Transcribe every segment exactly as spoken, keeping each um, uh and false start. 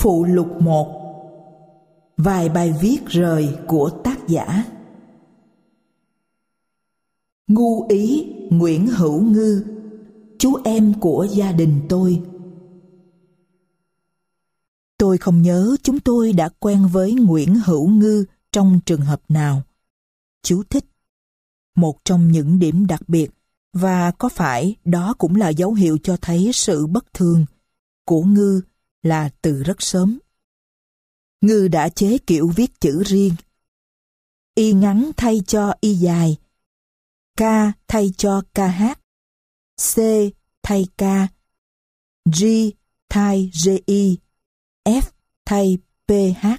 Phụ lục một. Vài bài viết rời của tác giả. Ngu ý Nguyễn Hữu Ngư, chú em của gia đình tôi. Tôi không nhớ chúng tôi đã quen với Nguyễn Hữu Ngư trong trường hợp nào. Chú thích: một trong những điểm đặc biệt, và có phải đó cũng là dấu hiệu cho thấy sự bất thường, của Ngư là từ rất sớm. Ngư đã chế kiểu viết chữ riêng. Y ngắn thay cho y dài, K thay cho ca hát, C thay K, G thay G I, F thay P H.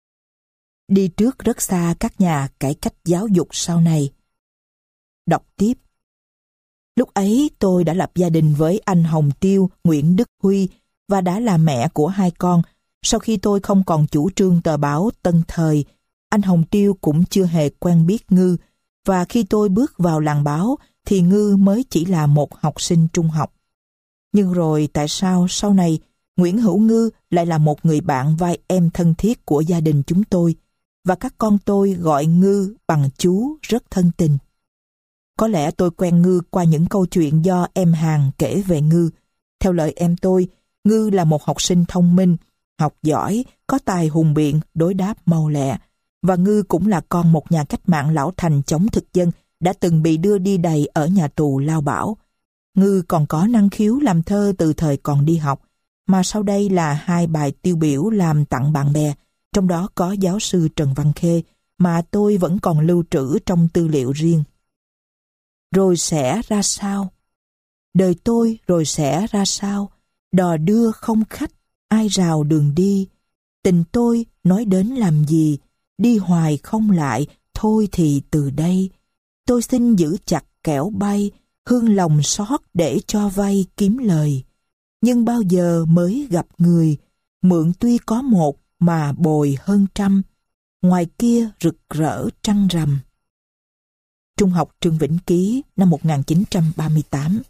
Đi trước rất xa các nhà cải cách giáo dục sau này. Đọc tiếp. Lúc ấy tôi đã lập gia đình với anh Hồng Tiêu, Nguyễn Đức Huy và đã là mẹ của hai con. Sau khi tôi không còn chủ trương tờ báo Tân Thời, anh Hồng Tiêu cũng chưa hề quen biết Ngư, và khi tôi bước vào làng báo thì Ngư mới chỉ là một học sinh trung học. Nhưng rồi tại sao sau này Nguyễn Hữu Ngư lại là một người bạn vai em thân thiết của gia đình chúng tôi, và các con tôi gọi Ngư bằng chú rất thân tình. Có lẽ tôi quen Ngư qua những câu chuyện do em Hàn kể về Ngư. Theo lời em tôi, Ngư là một học sinh thông minh, học giỏi, có tài hùng biện, đối đáp mau lẹ. Và Ngư cũng là con một nhà cách mạng lão thành chống thực dân đã từng bị đưa đi đày ở nhà tù Lao Bảo. Ngư còn có năng khiếu làm thơ từ thời còn đi học, mà sau đây là hai bài tiêu biểu làm tặng bạn bè, trong đó có giáo sư Trần Văn Khê, mà tôi vẫn còn lưu trữ trong tư liệu riêng. Rồi sẽ ra sao? Đời tôi rồi sẽ ra sao? Đò đưa không khách, ai rào đường đi. Tình tôi nói đến làm gì? Đi hoài không lại, thôi thì từ đây. Tôi xin giữ chặt kẻo bay, hương lòng xót để cho vay kiếm lời. Nhưng bao giờ mới gặp người, mượn tuy có một mà bồi hơn trăm. Ngoài kia rực rỡ trăng rằm. Trung học Trương Vĩnh Ký, năm một nghìn chín trăm ba mươi tám.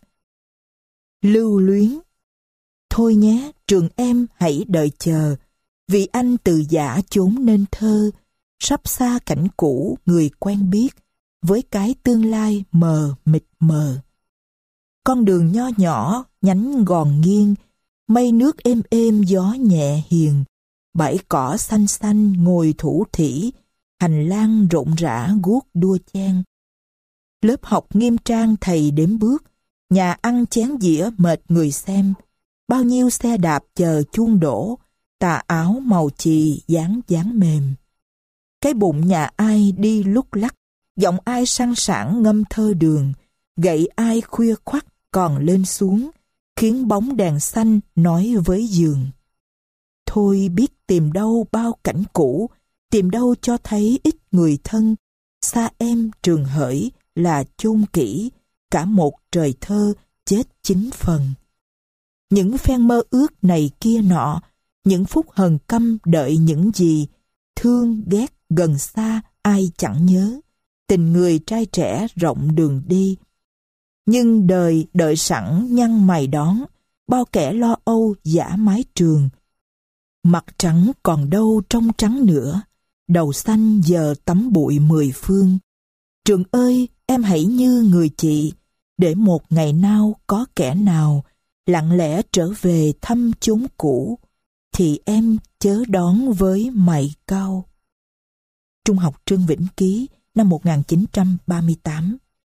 Lưu luyến. Thôi nhé, trường em hãy đợi chờ, vì anh từ giả chốn nên thơ, sắp xa cảnh cũ người quen biết, với cái tương lai mờ mịt mờ. Con đường nho nhỏ, nhánh gòn nghiêng, mây nước êm êm gió nhẹ hiền, bãi cỏ xanh xanh ngồi thủ thỉ, hành lang rộn rã guốc đua chen. Lớp học nghiêm trang thầy đếm bước, nhà ăn chén dĩa mệt người xem, bao nhiêu xe đạp chờ chuông đổ, tà áo màu chì dáng dáng mềm. Cái bụng nhà ai đi lúc lắc, giọng ai sang sảng ngâm thơ đường, gậy ai khuya khoắt còn lên xuống, khiến bóng đèn xanh nói với giường. Thôi biết tìm đâu bao cảnh cũ, tìm đâu cho thấy ít người thân, xa em trường hỡi là chôn kỹ, cả một trời thơ chết chín phần. Những phen mơ ước này kia nọ, những phút hờn căm đợi những gì, thương ghét gần xa ai chẳng nhớ, tình người trai trẻ rộng đường đi. Nhưng đời đợi sẵn nhăn mày đón, bao kẻ lo âu giả mái trường. Mặt trắng còn đâu trong trắng nữa, đầu xanh giờ tắm bụi mười phương. Trường ơi, em hãy như người chị, để một ngày nào có kẻ nào lặng lẽ trở về thăm chốn cũ, thì em chớ đón với mày cau. Trung học Trương Vĩnh Ký, năm một nghìn chín trăm ba mươi tám.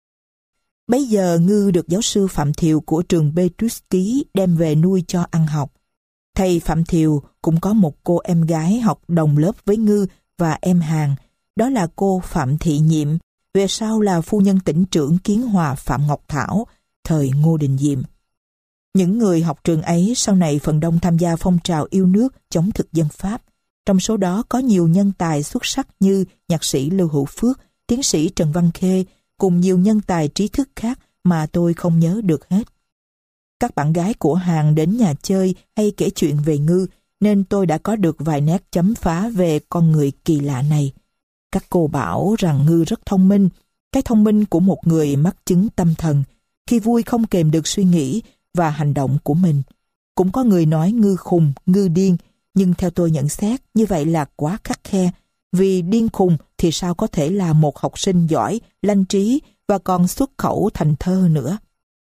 Bấy giờ Ngư được giáo sư Phạm Thiều của trường Petrus Ký đem về nuôi cho ăn học. Thầy Phạm Thiều cũng có một cô em gái học đồng lớp với Ngư và em Hàn, đó là cô Phạm Thị Nhiệm, về sau là phu nhân tỉnh trưởng Kiến Hòa Phạm Ngọc Thảo, thời Ngô Đình Diệm. Những người học trường ấy sau này phần đông tham gia phong trào yêu nước chống thực dân Pháp. Trong số đó có nhiều nhân tài xuất sắc như nhạc sĩ Lưu Hữu Phước, tiến sĩ Trần Văn Khê, cùng nhiều nhân tài trí thức khác mà tôi không nhớ được hết. Các bạn gái của Hàn đến nhà chơi hay kể chuyện về Ngư, nên tôi đã có được vài nét chấm phá về con người kỳ lạ này. Các cô bảo rằng Ngư rất thông minh, cái thông minh của một người mắc chứng tâm thần, khi vui không kềm được suy nghĩ và hành động của mình. Cũng có người nói Ngư khùng, Ngư điên, Nhưng theo tôi nhận xét, như vậy là quá khắt khe, vì điên khùng thì sao có thể là một học sinh giỏi, lanh trí và còn xuất khẩu thành thơ nữa.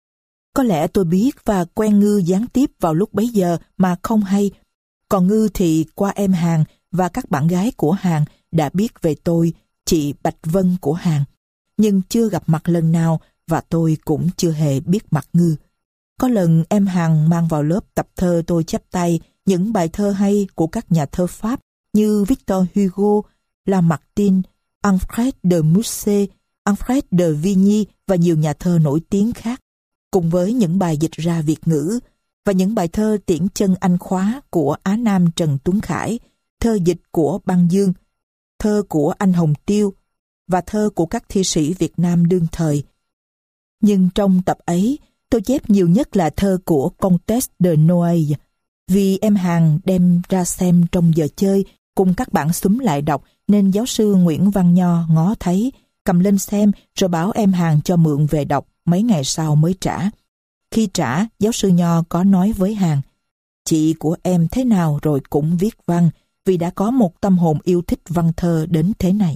Có lẽ tôi biết và quen Ngư gián tiếp vào lúc bấy giờ mà không hay. Còn Ngư thì qua em Hàn và các bạn gái của Hàn đã biết về tôi, chị Bạch Vân của Hàn, nhưng chưa gặp mặt lần nào và tôi cũng chưa hề biết mặt Ngư. Có lần em Hàn mang vào lớp tập thơ tôi chép tay những bài thơ hay của các nhà thơ Pháp như Victor Hugo, Lamartine, Alfred de Musset, Alfred de Vigny và nhiều nhà thơ nổi tiếng khác, cùng với những bài dịch ra Việt ngữ và những bài thơ tiễn chân Anh khóa của Á Nam Trần Tuấn Khải, thơ dịch của Băng Dương, thơ của anh Hồng Tiêu và thơ của các thi sĩ Việt Nam đương thời. Nhưng trong tập ấy, tôi chép nhiều nhất là thơ của Comtesse de Noailles, vì em Hàn đem ra xem trong giờ chơi cùng các bạn xúm lại đọc nên giáo sư Nguyễn Văn Nho ngó thấy, cầm lên xem rồi bảo em Hàn cho mượn về đọc, mấy ngày sau mới trả. Khi trả, giáo sư Nho có nói với Hàn: chị của em thế nào rồi cũng viết văn, vì đã có một tâm hồn yêu thích văn thơ đến thế này.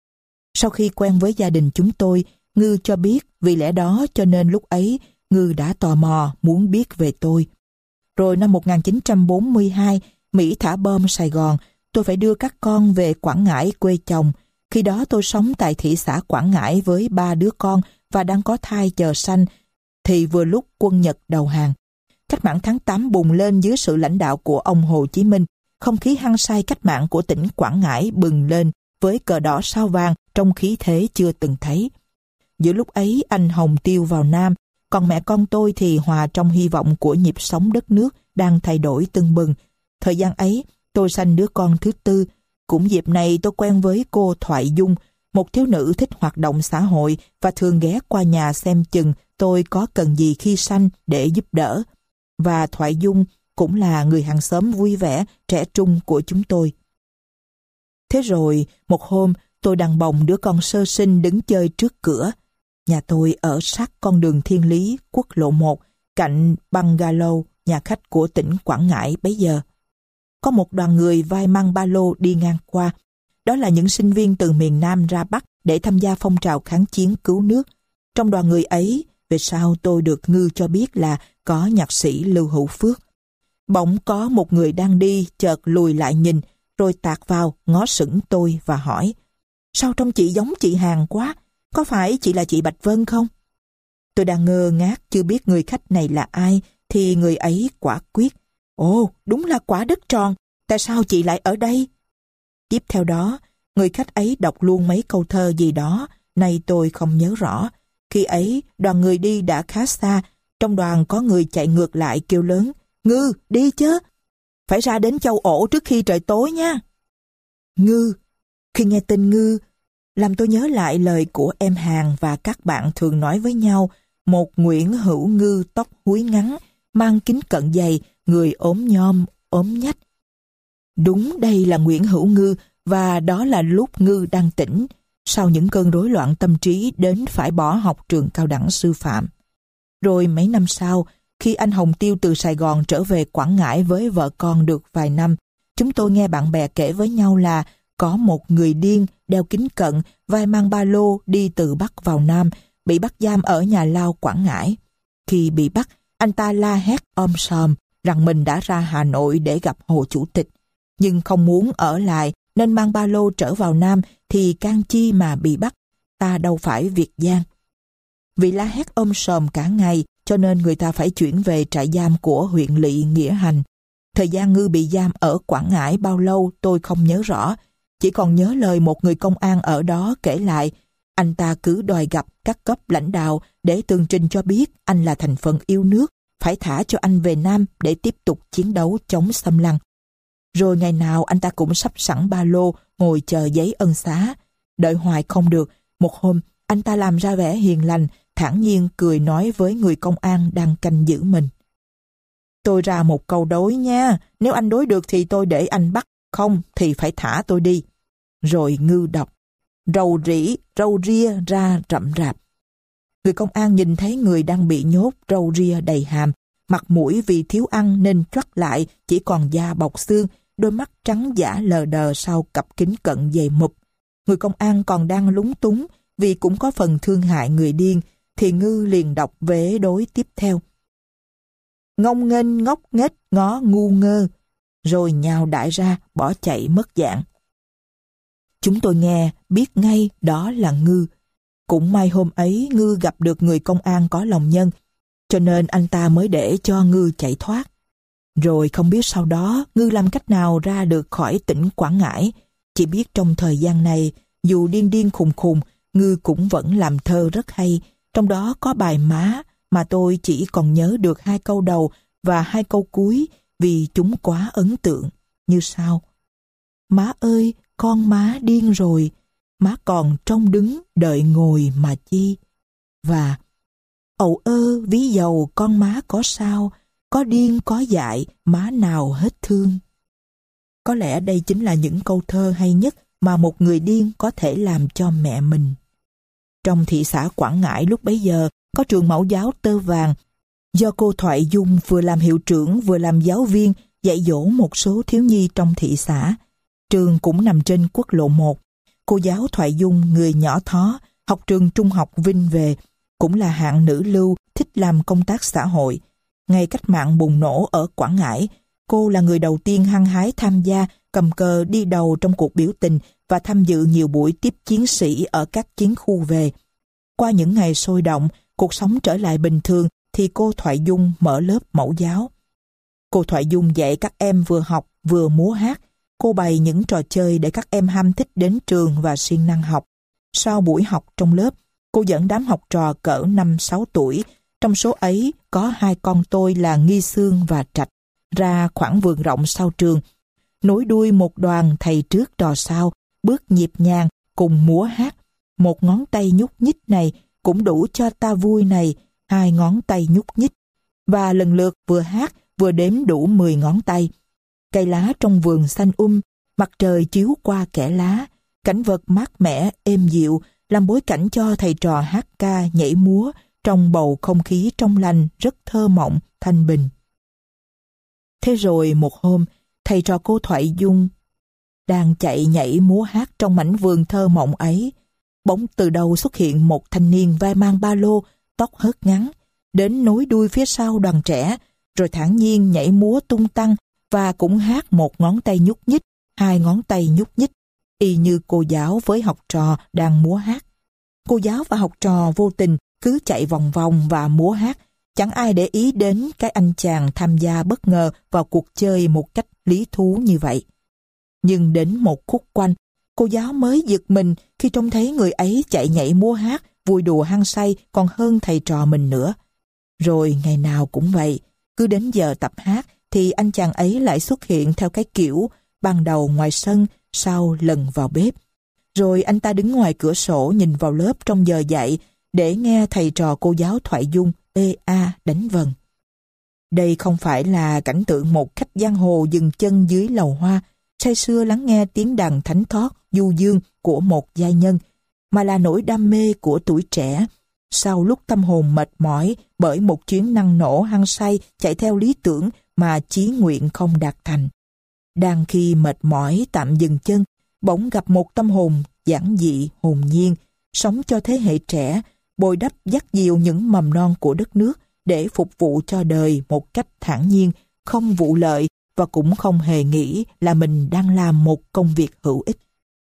Sau khi quen với gia đình chúng tôi, Ngư cho biết vì lẽ đó cho nên lúc ấy Ngư đã tò mò muốn biết về tôi. Rồi năm một nghìn chín trăm bốn mươi hai, Mỹ thả bom Sài Gòn, tôi phải đưa các con về Quảng Ngãi quê chồng. Khi đó tôi sống tại thị xã Quảng Ngãi với ba đứa con và đang có thai chờ sanh, thì vừa lúc quân Nhật đầu hàng. Cách mạng tháng tám bùng lên dưới sự lãnh đạo của ông Hồ Chí Minh. Không khí hăng say cách mạng của tỉnh Quảng Ngãi bừng lên với cờ đỏ sao vàng trong khí thế chưa từng thấy. Giữa lúc ấy anh Hồng Tiêu vào Nam, còn mẹ con tôi thì hòa trong hy vọng của nhịp sống đất nước đang thay đổi tưng bừng. Thời gian ấy, tôi sanh đứa con thứ tư. Cũng dịp này tôi quen với cô Thoại Dung, một thiếu nữ thích hoạt động xã hội và thường ghé qua nhà xem chừng tôi có cần gì khi sanh để giúp đỡ. Và Thoại Dung cũng là người hàng xóm vui vẻ, trẻ trung của chúng tôi. Thế rồi, một hôm, tôi đằng bồng đứa con sơ sinh đứng chơi trước cửa. Nhà tôi ở sát con đường Thiên Lý, quốc lộ một, cạnh bungalow, nhà khách của tỉnh Quảng Ngãi bấy giờ. Có một đoàn người vai mang ba lô đi ngang qua. Đó là những sinh viên từ miền Nam ra Bắc để tham gia phong trào kháng chiến cứu nước. Trong đoàn người ấy, về sau tôi được Ngư cho biết là có nhạc sĩ Lưu Hữu Phước. Bỗng có một người đang đi chợt lùi lại nhìn, rồi tạt vào ngó sững tôi và hỏi: sao trông chị giống chị Hàn quá, có phải chị là chị Bạch Vân không? Tôi đang ngơ ngác chưa biết người khách này là ai, thì người ấy quả quyết: ồ, đúng là quả đất tròn, tại sao chị lại ở đây? Tiếp theo đó, người khách ấy đọc luôn mấy câu thơ gì đó, nay tôi không nhớ rõ. Khi ấy, đoàn người đi đã khá xa, trong đoàn có người chạy ngược lại kêu lớn: Ngư, đi chứ! Phải ra đến Châu Ổ trước khi trời tối nha! Ngư! Khi nghe tên Ngư, làm tôi nhớ lại lời của em Hàn và các bạn thường nói với nhau, một Nguyễn Hữu Ngư tóc húi ngắn, mang kính cận dày, người ốm nhom, ốm nhách. Đúng đây là Nguyễn Hữu Ngư, và đó là lúc Ngư đang tỉnh, sau những cơn rối loạn tâm trí đến phải bỏ học trường cao đẳng sư phạm. Rồi mấy năm sau, khi anh Hồng Tiêu từ Sài Gòn trở về Quảng Ngãi với vợ con được vài năm, chúng tôi nghe bạn bè kể với nhau là có một người điên đeo kính cận, vai mang ba lô đi từ Bắc vào Nam, bị bắt giam ở nhà lao Quảng Ngãi. Khi bị bắt, anh ta la hét om sòm rằng mình đã ra Hà Nội để gặp Hồ Chủ tịch, nhưng không muốn ở lại nên mang ba lô trở vào Nam thì can chi mà bị bắt, ta đâu phải Việt Giang. Vì la hét om sòm cả ngày cho nên người ta phải chuyển về trại giam của huyện lỵ Nghĩa Hành. Thời gian Ngư bị giam ở Quảng Ngãi bao lâu tôi không nhớ rõ, chỉ còn nhớ lời một người công an ở đó kể lại. Anh ta cứ đòi gặp các cấp lãnh đạo để tường trình cho biết anh là thành phần yêu nước, phải thả cho anh về Nam để tiếp tục chiến đấu chống xâm lăng. Rồi ngày nào anh ta cũng sắp sẵn ba lô ngồi chờ giấy ân xá. Đợi hoài không được, một hôm anh ta làm ra vẻ hiền lành, thản nhiên cười nói với người công an đang canh giữ mình: tôi ra một câu đối nha, nếu anh đối được thì tôi để anh bắt, không thì phải thả tôi đi. Rồi Ngư đọc: rầu rĩ, râu ria ra rậm rạp. Người công an nhìn thấy người đang bị nhốt râu ria đầy hàm, mặt mũi vì thiếu ăn nên choắt lại, chỉ còn da bọc xương, đôi mắt trắng dã lờ đờ sau cặp kính cận dày mụp. Người công an còn đang lúng túng vì cũng có phần thương hại người điên, thì Ngư liền đọc vế đối tiếp theo. Ngông nghênh ngốc nghếch ngó ngu ngơ, rồi nhào đại ra bỏ chạy mất dạng. Chúng tôi nghe biết ngay đó là Ngư. Cũng may hôm ấy Ngư gặp được người công an có lòng nhân, cho nên anh ta mới để cho Ngư chạy thoát. Rồi không biết sau đó Ngư làm cách nào ra được khỏi tỉnh Quảng Ngãi. Chỉ biết trong thời gian này, dù điên điên khùng khùng, Ngư cũng vẫn làm thơ rất hay. Trong đó có bài Má mà tôi chỉ còn nhớ được hai câu đầu và hai câu cuối vì chúng quá ấn tượng, như sau. Má ơi, con má điên rồi, má còn trông đứng đợi ngồi mà chi. Và ầu ơ ví dầu con má có sao, có điên có dại, má nào hết thương. Có lẽ đây chính là những câu thơ hay nhất mà một người điên có thể làm cho mẹ mình. Trong thị xã Quảng Ngãi lúc bấy giờ có trường mẫu giáo Tơ Vàng, do cô Thoại Dung vừa làm hiệu trưởng vừa làm giáo viên dạy dỗ một số thiếu nhi trong thị xã. Trường cũng nằm trên quốc lộ một. Cô giáo Thoại Dung, người nhỏ thó, học trường trung học Vinh về, cũng là hạng nữ lưu thích làm công tác xã hội. Ngày cách mạng bùng nổ ở Quảng Ngãi, cô là người đầu tiên hăng hái tham gia, cầm cờ đi đầu trong cuộc biểu tình và tham dự nhiều buổi tiếp chiến sĩ ở các chiến khu về. Qua những ngày sôi động, cuộc sống trở lại bình thường thì cô Thoại Dung mở lớp mẫu giáo. Cô Thoại Dung dạy các em vừa học vừa múa hát. Cô bày những trò chơi để các em ham thích đến trường và siêng năng học. Sau buổi học trong lớp, cô dẫn đám học trò cỡ năm sáu tuổi, trong số ấy có hai con tôi là Nghi Sương và Trạch, ra khoảng vườn rộng sau trường. Nối đuôi một đoàn thầy trước trò sau, bước nhịp nhàng cùng múa hát. Một ngón tay nhúc nhích này cũng đủ cho ta vui này, hai ngón tay nhúc nhích. Và lần lượt vừa hát vừa đếm đủ mười ngón tay. Cây lá trong vườn xanh um, mặt trời chiếu qua kẽ lá, cảnh vật mát mẻ, êm dịu, làm bối cảnh cho thầy trò hát ca, nhảy múa trong bầu không khí trong lành rất thơ mộng, thanh bình. Thế rồi một hôm, thầy trò cô Thoại Dung đang chạy nhảy múa hát trong mảnh vườn thơ mộng ấy. Bỗng từ đâu xuất hiện một thanh niên vai mang ba lô, tóc hớt ngắn, đến nối đuôi phía sau đoàn trẻ, rồi thản nhiên nhảy múa tung tăng và cũng hát một ngón tay nhúc nhích, hai ngón tay nhúc nhích, y như cô giáo với học trò đang múa hát. Cô giáo và học trò vô tình cứ chạy vòng vòng và múa hát, chẳng ai để ý đến cái anh chàng tham gia bất ngờ vào cuộc chơi một cách lý thú như vậy. Nhưng đến một khúc quanh, cô giáo mới giật mình khi trông thấy người ấy chạy nhảy múa hát, vui đùa hăng say còn hơn thầy trò mình nữa. Rồi ngày nào cũng vậy, cứ đến giờ tập hát thì anh chàng ấy lại xuất hiện theo cái kiểu ban đầu ngoài sân, sau lần vào bếp. Rồi anh ta đứng ngoài cửa sổ nhìn vào lớp trong giờ dạy để nghe thầy trò cô giáo Thoại Dung ê a đánh vần. Đây không phải là cảnh tượng một khách giang hồ dừng chân dưới lầu hoa, say sưa lắng nghe tiếng đàn thánh thót du dương của một giai nhân, mà là nỗi đam mê của tuổi trẻ. Sau lúc tâm hồn mệt mỏi bởi một chuyến năng nổ hăng say chạy theo lý tưởng mà chí nguyện không đạt thành. Đang khi mệt mỏi tạm dừng chân, bỗng gặp một tâm hồn giản dị, hồn nhiên, sống cho thế hệ trẻ, bồi đắp dắt dìu những mầm non của đất nước để phục vụ cho đời một cách thản nhiên, không vụ lợi và cũng không hề nghĩ là mình đang làm một công việc hữu ích.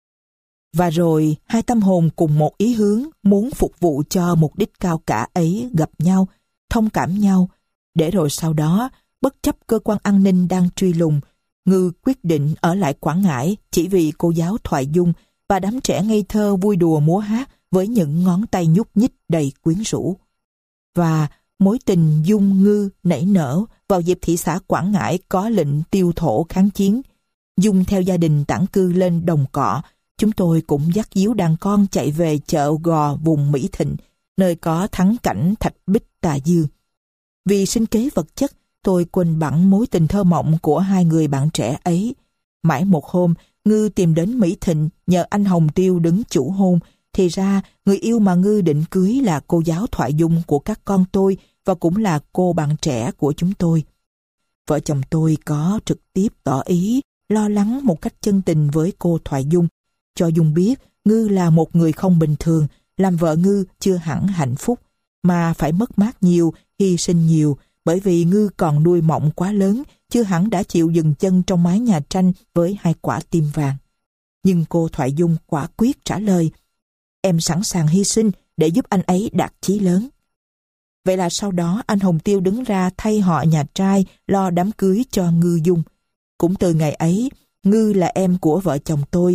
Và rồi hai tâm hồn cùng một ý hướng muốn phục vụ cho mục đích cao cả ấy gặp nhau, thông cảm nhau, để rồi sau đó, bất chấp cơ quan an ninh đang truy lùng, Ngư quyết định ở lại Quảng Ngãi chỉ vì cô giáo Thoại Dung và đám trẻ ngây thơ vui đùa múa hát với những ngón tay nhúc nhích đầy quyến rũ. Và mối tình Dung Ngư nảy nở vào dịp thị xã Quảng Ngãi có lệnh tiêu thổ kháng chiến. Dung theo gia đình tản cư lên Đồng Cọ, chúng tôi cũng dắt díu đàn con chạy về chợ Gò vùng Mỹ Thịnh, nơi có thắng cảnh Thạch Bích Tà Dương. Vì sinh kế vật chất, tôi quên bẵng mối tình thơ mộng của hai người bạn trẻ ấy. Mãi một hôm, Ngư tìm đến Mỹ Thịnh nhờ anh Hồng Tiêu đứng chủ hôn. Thì ra, người yêu mà Ngư định cưới là cô giáo Thoại Dung của các con tôi và cũng là cô bạn trẻ của chúng tôi. Vợ chồng tôi có trực tiếp tỏ ý lo lắng một cách chân tình với cô Thoại Dung, cho Dung biết Ngư là một người không bình thường, làm vợ Ngư chưa hẳn hạnh phúc, mà phải mất mát nhiều, hy sinh nhiều, bởi vì Ngư còn nuôi mộng quá lớn, chưa hẳn đã chịu dừng chân trong mái nhà tranh với hai quả tim vàng. Nhưng cô Thoại Dung quả quyết trả lời, em sẵn sàng hy sinh để giúp anh ấy đạt chí lớn. Vậy là sau đó anh Hồng Tiêu đứng ra thay họ nhà trai lo đám cưới cho Ngư Dung. Cũng từ ngày ấy, Ngư là em của vợ chồng tôi,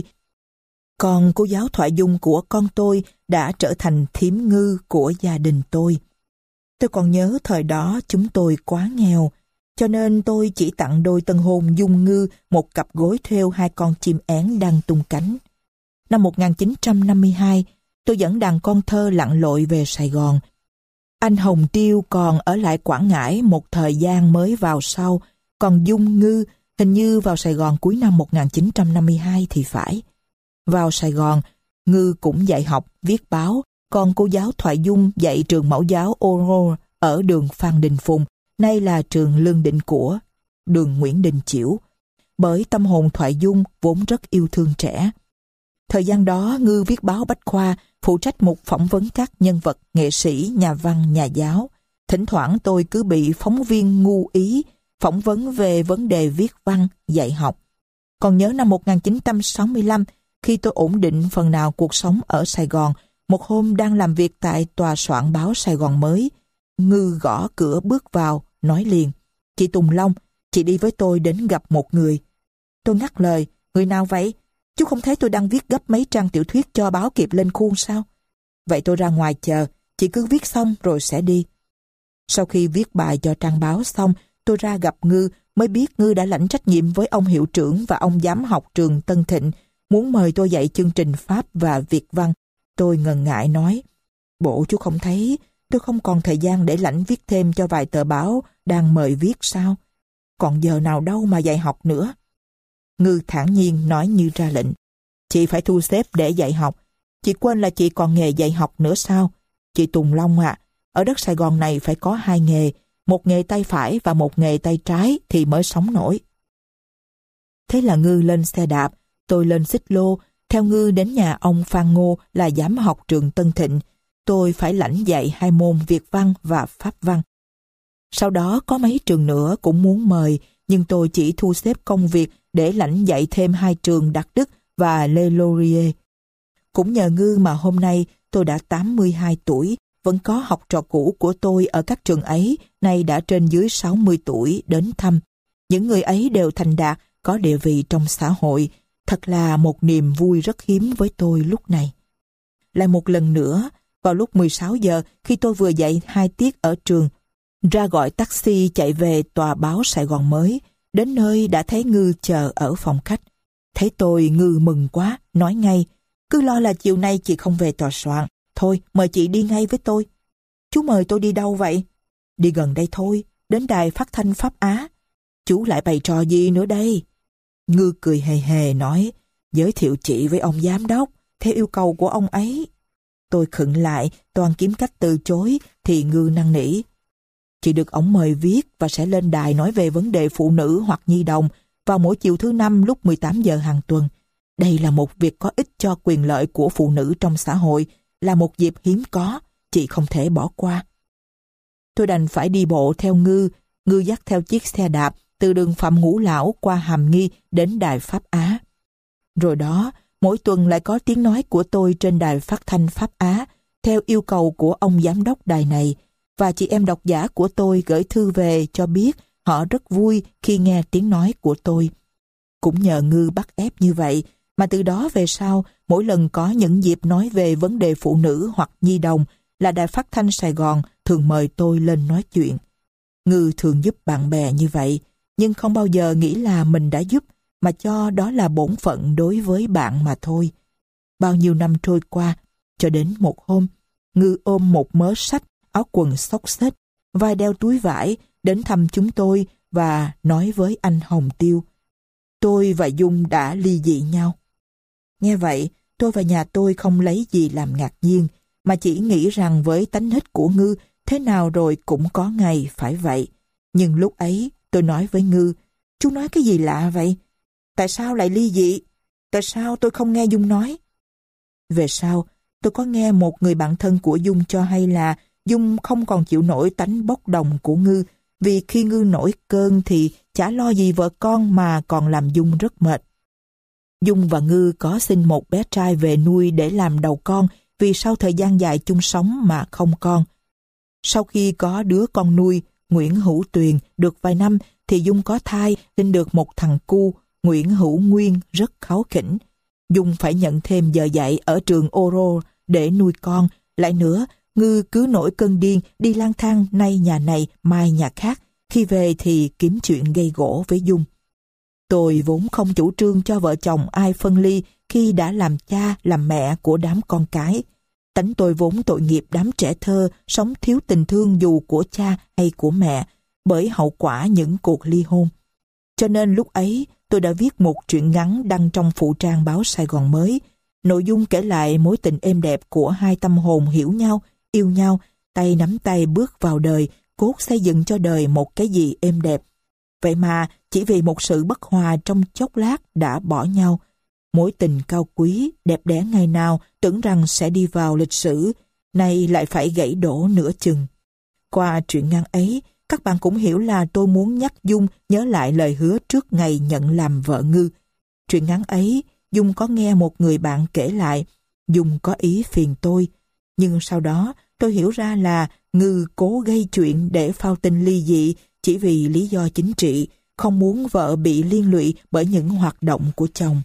còn cô giáo Thoại Dung của con tôi đã trở thành thím Ngư của gia đình tôi. Tôi còn nhớ thời đó chúng tôi quá nghèo, cho nên tôi chỉ tặng đôi tân hôn Dung Ngư một cặp gối thêu hai con chim én đang tung cánh. Năm một nghìn chín trăm năm mươi hai, tôi dẫn đàn con thơ lặn lội về Sài Gòn. Anh Hồng Tiêu còn ở lại Quảng Ngãi một thời gian mới vào sau, còn Dung Ngư hình như vào Sài Gòn cuối năm một nghìn chín trăm năm mươi hai thì phải. Vào Sài Gòn, Ngư cũng dạy học, viết báo, còn cô giáo Thoại Dung dạy trường mẫu giáo Oro ở đường Phan Đình Phùng, nay là trường Lương Định Của, đường Nguyễn Đình Chiểu. Bởi tâm hồn Thoại Dung vốn rất yêu thương trẻ. Thời gian đó Ngư viết báo bách khoa, phụ trách mục phỏng vấn các nhân vật, nghệ sĩ, nhà văn, nhà giáo. Thỉnh thoảng tôi cứ bị phóng viên ngu ý phỏng vấn về vấn đề viết văn, dạy học. Còn nhớ năm một nghìn chín trăm sáu mươi lăm, khi tôi ổn định phần nào cuộc sống ở Sài Gòn, một hôm đang làm việc tại tòa soạn báo Sài Gòn Mới, Ngư gõ cửa bước vào, nói liền, chị Tùng Long, chị đi với tôi đến gặp một người. Tôi ngắt lời, người nào vậy? Chú không thấy tôi đang viết gấp mấy trang tiểu thuyết cho báo kịp lên khuôn sao? Vậy tôi ra ngoài chờ, chị cứ viết xong rồi sẽ đi. Sau khi viết bài cho trang báo xong, tôi ra gặp Ngư, mới biết Ngư đã lãnh trách nhiệm với ông hiệu trưởng và ông giám học trường Tân Thịnh, muốn mời tôi dạy chương trình Pháp và Việt văn. Tôi ngần ngại nói, bộ chú không thấy tôi không còn thời gian để lãnh viết thêm cho vài tờ báo đang mời viết sao? Còn giờ nào đâu mà dạy học nữa. Ngư thản nhiên nói như ra lệnh, chị phải thu xếp để dạy học. Chị quên là chị còn nghề dạy học nữa sao? Chị Tùng Long ạ, à, ở đất Sài Gòn này phải có hai nghề, một nghề tay phải và một nghề tay trái thì mới sống nổi. Thế là Ngư lên xe đạp, tôi lên xích lô, theo Ngư đến nhà ông Phan Ngô là giám học trường Tân Thịnh. Tôi phải lãnh dạy hai môn Việt văn và Pháp văn. Sau đó có mấy trường nữa cũng muốn mời, nhưng tôi chỉ thu xếp công việc để lãnh dạy thêm hai trường Đạt Đức và Le Laurier. Cũng nhờ Ngư mà hôm nay tôi đã tám mươi hai tuổi, vẫn có học trò cũ của tôi ở các trường ấy, nay đã trên dưới sáu mươi tuổi đến thăm. Những người ấy đều thành đạt, có địa vị trong xã hội. Thật là một niềm vui rất hiếm với tôi lúc này. Lại một lần nữa, vào lúc mười sáu giờ, khi tôi vừa dạy hai tiết ở trường, ra gọi taxi chạy về tòa báo Sài Gòn Mới, đến nơi đã thấy Ngư chờ ở phòng khách. Thấy tôi, Ngư mừng quá, nói ngay, cứ lo là chiều nay chị không về tòa soạn. Thôi, mời chị đi ngay với tôi. Chú mời tôi đi đâu vậy? Đi gần đây thôi, đến đài phát thanh Pháp Á. Chú lại bày trò gì nữa đây? Ngư cười hề hề nói, giới thiệu chị với ông giám đốc, theo yêu cầu của ông ấy. Tôi khựng lại, toàn kiếm cách từ chối, thì Ngư năn nỉ. Chị được ổng mời viết và sẽ lên đài nói về vấn đề phụ nữ hoặc nhi đồng vào mỗi chiều thứ năm lúc mười tám giờ hàng tuần. Đây là một việc có ích cho quyền lợi của phụ nữ trong xã hội, là một dịp hiếm có, chị không thể bỏ qua. Tôi đành phải đi bộ theo Ngư, Ngư dắt theo chiếc xe đạp từ đường Phạm Ngũ Lão qua Hàm Nghi đến đài Pháp Á. Rồi đó, mỗi tuần lại có tiếng nói của tôi trên đài phát thanh Pháp Á, theo yêu cầu của ông giám đốc đài này, và chị em độc giả của tôi gửi thư về cho biết họ rất vui khi nghe tiếng nói của tôi. Cũng nhờ Ngư bắt ép như vậy, mà từ đó về sau, mỗi lần có những dịp nói về vấn đề phụ nữ hoặc nhi đồng là đài phát thanh Sài Gòn thường mời tôi lên nói chuyện. Ngư thường giúp bạn bè như vậy, nhưng không bao giờ nghĩ là mình đã giúp, mà cho đó là bổn phận đối với bạn mà thôi. Bao nhiêu năm trôi qua, cho đến một hôm, Ngư ôm một mớ sách, áo quần xốc xếch, vai đeo túi vải, đến thăm chúng tôi và nói với anh Hồng Tiêu. Tôi và Dung đã ly dị nhau. Nghe vậy, tôi và nhà tôi không lấy gì làm ngạc nhiên, mà chỉ nghĩ rằng với tánh nết của Ngư, thế nào rồi cũng có ngày phải vậy. Nhưng lúc ấy, tôi nói với Ngư, chú nói cái gì lạ vậy? Tại sao lại ly dị? Tại sao tôi không nghe Dung nói? Về sau, tôi có nghe một người bạn thân của Dung cho hay là Dung không còn chịu nổi tánh bốc đồng của Ngư, vì khi Ngư nổi cơn thì chả lo gì vợ con mà còn làm Dung rất mệt. Dung và Ngư có sinh một bé trai về nuôi để làm đầu con, vì sau thời gian dài chung sống mà không con. Sau khi có đứa con nuôi, Nguyễn Hữu Tuyền, được vài năm thì Dung có thai, sinh được một thằng cu, Nguyễn Hữu Nguyên, rất kháu khỉnh. Dung phải nhận thêm giờ dạy ở trường ô rô để nuôi con. Lại nữa, Ngư cứ nổi cơn điên, đi lang thang nay nhà này, mai nhà khác. Khi về thì kiếm chuyện gây gổ với Dung. Tôi vốn không chủ trương cho vợ chồng ai phân ly khi đã làm cha, làm mẹ của đám con cái. Tánh tôi vốn tội nghiệp đám trẻ thơ, sống thiếu tình thương dù của cha hay của mẹ, bởi hậu quả những cuộc ly hôn. Cho nên lúc ấy, tôi đã viết một truyện ngắn đăng trong phụ trang báo Sài Gòn Mới. Nội dung kể lại mối tình êm đẹp của hai tâm hồn hiểu nhau, yêu nhau, tay nắm tay bước vào đời, cốt xây dựng cho đời một cái gì êm đẹp. Vậy mà chỉ vì một sự bất hòa trong chốc lát đã bỏ nhau. Mối tình cao quý, đẹp đẽ ngày nào tưởng rằng sẽ đi vào lịch sử, nay lại phải gãy đổ nửa chừng. Qua truyện ngắn ấy, các bạn cũng hiểu là tôi muốn nhắc Dung nhớ lại lời hứa trước ngày nhận làm vợ Ngư. Truyện ngắn ấy, Dung có nghe một người bạn kể lại, Dung có ý phiền tôi. Nhưng sau đó, tôi hiểu ra là Ngư cố gây chuyện để phao tin ly dị chỉ vì lý do chính trị, không muốn vợ bị liên lụy bởi những hoạt động của chồng.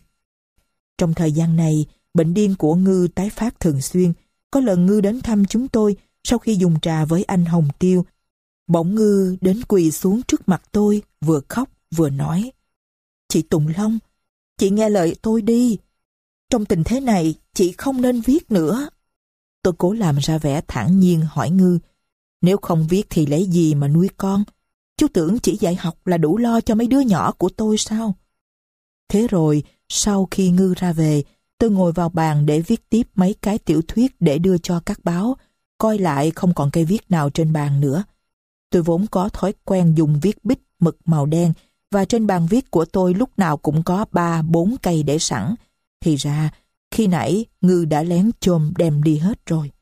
Trong thời gian này, bệnh điên của Ngư tái phát thường xuyên. Có lần Ngư đến thăm chúng tôi sau khi dùng trà với anh Hồng Tiêu. Bỗng Ngư đến quỳ xuống trước mặt tôi, vừa khóc vừa nói: "Chị Tùng Long, chị nghe lời tôi đi. Trong tình thế này, chị không nên viết nữa." Tôi cố làm ra vẻ thản nhiên hỏi Ngư: "Nếu không viết thì lấy gì mà nuôi con? Chú tưởng chỉ dạy học là đủ lo cho mấy đứa nhỏ của tôi sao?" Thế rồi, sau khi Ngư ra về, tôi ngồi vào bàn để viết tiếp mấy cái tiểu thuyết để đưa cho các báo. Coi lại không còn cây viết nào trên bàn nữa. Tôi vốn có thói quen dùng viết bích mực màu đen, và trên bàn viết của tôi lúc nào cũng có ba bốn cây để sẵn. Thì ra, khi nãy Ngư đã lén chôm đem đi hết rồi.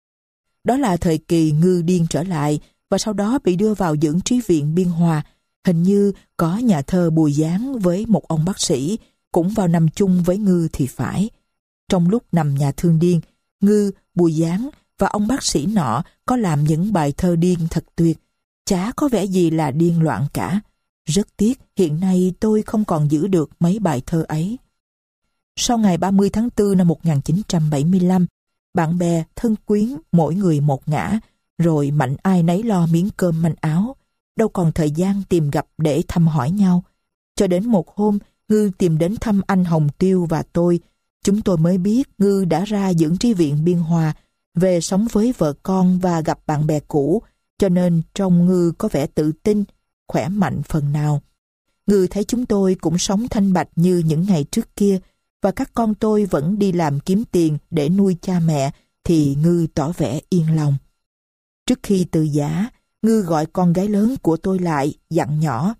Đó là thời kỳ Ngư điên trở lại, và sau đó bị đưa vào dưỡng trí viện Biên Hòa. Hình như có nhà thơ Bùi Giáng với một ông bác sĩ cũng vào nằm chung với Ngư thì phải. Trong lúc nằm nhà thương điên, Ngư, Bùi Giáng và ông bác sĩ nọ có làm những bài thơ điên thật tuyệt. Chả có vẻ gì là điên loạn cả. Rất tiếc hiện nay tôi không còn giữ được mấy bài thơ ấy. Sau ngày ba mươi tháng tư năm một nghìn chín trăm bảy mươi lăm, bạn bè, thân quyến, mỗi người một ngã, rồi mạnh ai nấy lo miếng cơm manh áo, đâu còn thời gian tìm gặp để thăm hỏi nhau. Cho đến một hôm, Ngư tìm đến thăm anh Hồng Tiêu và tôi. Chúng tôi mới biết Ngư đã ra dưỡng trí viện Biên Hòa, về sống với vợ con và gặp bạn bè cũ, cho nên trông Ngư có vẻ tự tin, khỏe mạnh phần nào. Ngư thấy chúng tôi cũng sống thanh bạch như những ngày trước kia, và các con tôi vẫn đi làm kiếm tiền để nuôi cha mẹ, thì Ngư tỏ vẻ yên lòng. Trước khi từ giã, Ngư gọi con gái lớn của tôi lại, dặn nhỏ: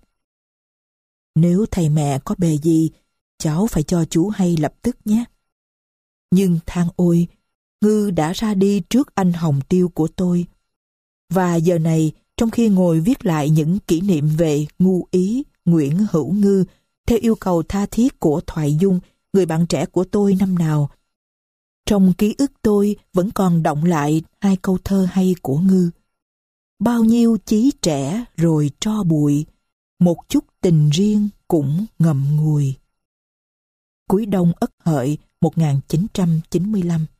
"Nếu thầy mẹ có bề gì, cháu phải cho chú hay lập tức nhé." Nhưng than ôi, Ngư đã ra đi trước anh Hồng Tiêu của tôi. Và giờ này, trong khi ngồi viết lại những kỷ niệm về ngu ý Nguyễn Hữu Ngư, theo yêu cầu tha thiết của Thoại Dung, người bạn trẻ của tôi năm nào, trong ký ức tôi vẫn còn đọng lại hai câu thơ hay của Ngư: "Bao nhiêu chí trẻ rồi tro bụi, một chút tình riêng cũng ngậm ngùi." Cuối đông Ất Hợi một nghìn chín trăm chín mươi lăm.